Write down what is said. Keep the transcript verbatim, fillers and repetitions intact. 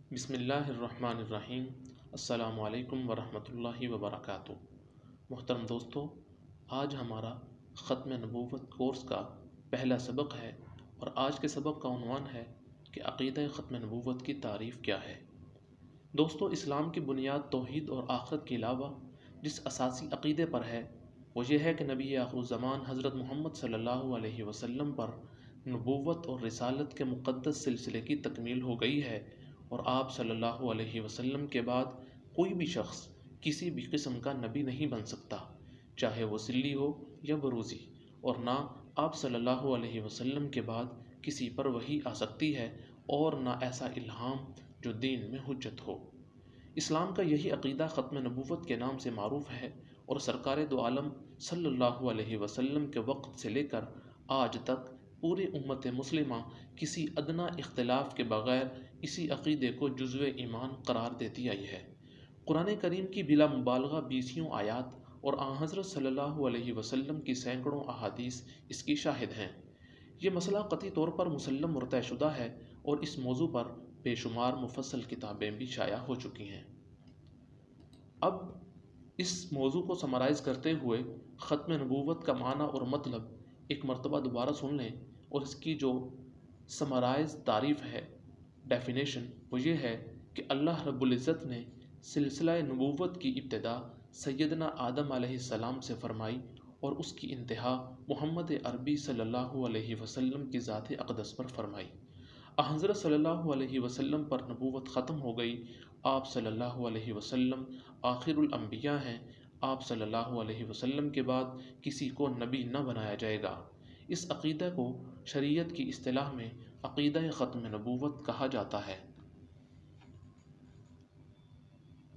بسم اللہ الرحمن الرحیم۔ السلام علیکم ورحمۃ اللہ وبرکاتہ۔ محترم دوستو، آج ہمارا ختم نبوت کورس کا پہلا سبق ہے اور آج کے سبق کا عنوان ہے کہ عقیدہ ختم نبوت کی تعریف کیا ہے۔ دوستو، اسلام کی بنیاد توحید اور آخرت کے علاوہ جس اساسی عقیدے پر ہے وہ یہ ہے کہ نبی آخر الزمان حضرت محمد صلی اللہ علیہ وسلم پر نبوت اور رسالت کے مقدس سلسلے کی تکمیل ہو گئی ہے اور آپ صلی اللہ علیہ وسلم کے بعد کوئی بھی شخص کسی بھی قسم کا نبی نہیں بن سکتا، چاہے وہ سلی ہو یا بروزی، اور نہ آپ صلی اللہ علیہ وسلم کے بعد کسی پر وحی آ سکتی ہے اور نہ ایسا الہام جو دین میں حجت ہو۔ اسلام کا یہی عقیدہ ختم نبوت کے نام سے معروف ہے اور سرکار دو عالم صلی اللہ علیہ وسلم کے وقت سے لے کر آج تک پوری امت مسلمہ کسی ادنیٰ اختلاف کے بغیر اسی عقیدے کو جزو ایمان قرار دیتی آئی ہے۔ قرآن کریم کی بلا مبالغہ بیسیوں آیات اور آن حضرت صلی اللہ علیہ وسلم کی سینکڑوں احادیث اس کی شاہد ہیں۔ یہ مسئلہ قطعی طور پر مسلم اور طے شدہ ہے اور اس موضوع پر بے شمار مفصل کتابیں بھی شائع ہو چکی ہیں۔ اب اس موضوع کو سمرائز کرتے ہوئے ختم نبوت کا معنی اور مطلب ایک مرتبہ دوبارہ سن لیں، اور اس کی جو سمرائز تعریف ہے، ڈیفینیشن، وہ یہ ہے کہ اللہ رب العزت نے سلسلہ نبوت کی ابتدا سیدنا آدم علیہ السلام سے فرمائی اور اس کی انتہا محمد عربی صلی اللہ علیہ وسلم کی ذات اقدس پر فرمائی۔ حضرت صلی اللہ علیہ وسلم پر نبوت ختم ہو گئی۔ آپ صلی اللہ علیہ وسلم آخر الانبیاء ہیں۔ آپ صلی اللہ علیہ وسلم کے بعد کسی کو نبی نہ بنایا جائے گا۔ اس عقیدہ کو شریعت کی اصطلاح میں عقیدہ ختم نبوت کہا جاتا ہے۔